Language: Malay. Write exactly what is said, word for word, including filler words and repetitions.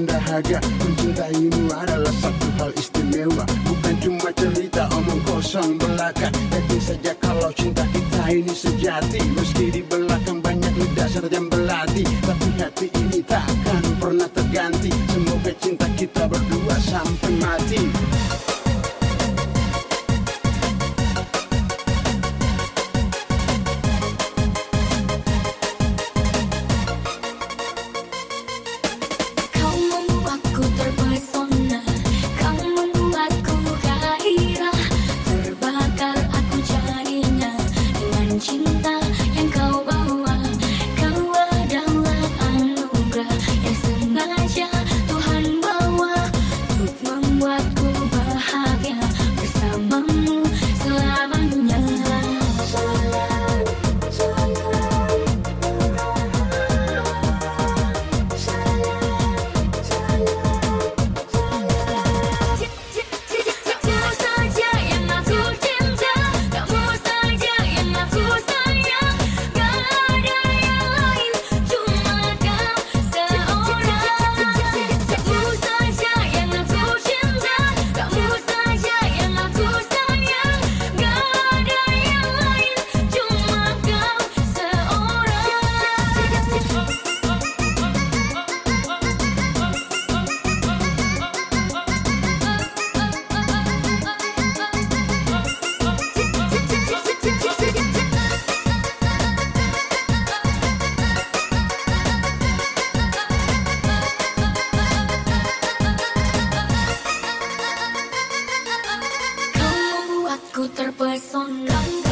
dahaga. Mencintaimu adalah satu hal istimewa, bukan cuma cerita omong kosong belaka. Yakin saja kalau cinta kita ini sejati, meski di belakang banyak ludah serjam belati, tapi hati ini takkan pernah terganti. Semoga cinta kita berdua sampai mati. Cinta yang kau bawa, kau adalah anugerah yang sengaja Tuhan bawa untuk membuatku bahagia bersamamu selamanya. Sayang, sayang, sayang, sayang, kamu saja yang aku cinta, kamu saja yang aku sayang, gak ada yang lain, cuma kau seorang. Kamu saja yang aku cinta, kamu saja yang aku sayang, gak ada yang lain, cuma kau seorang. Kau membuatku terpesona.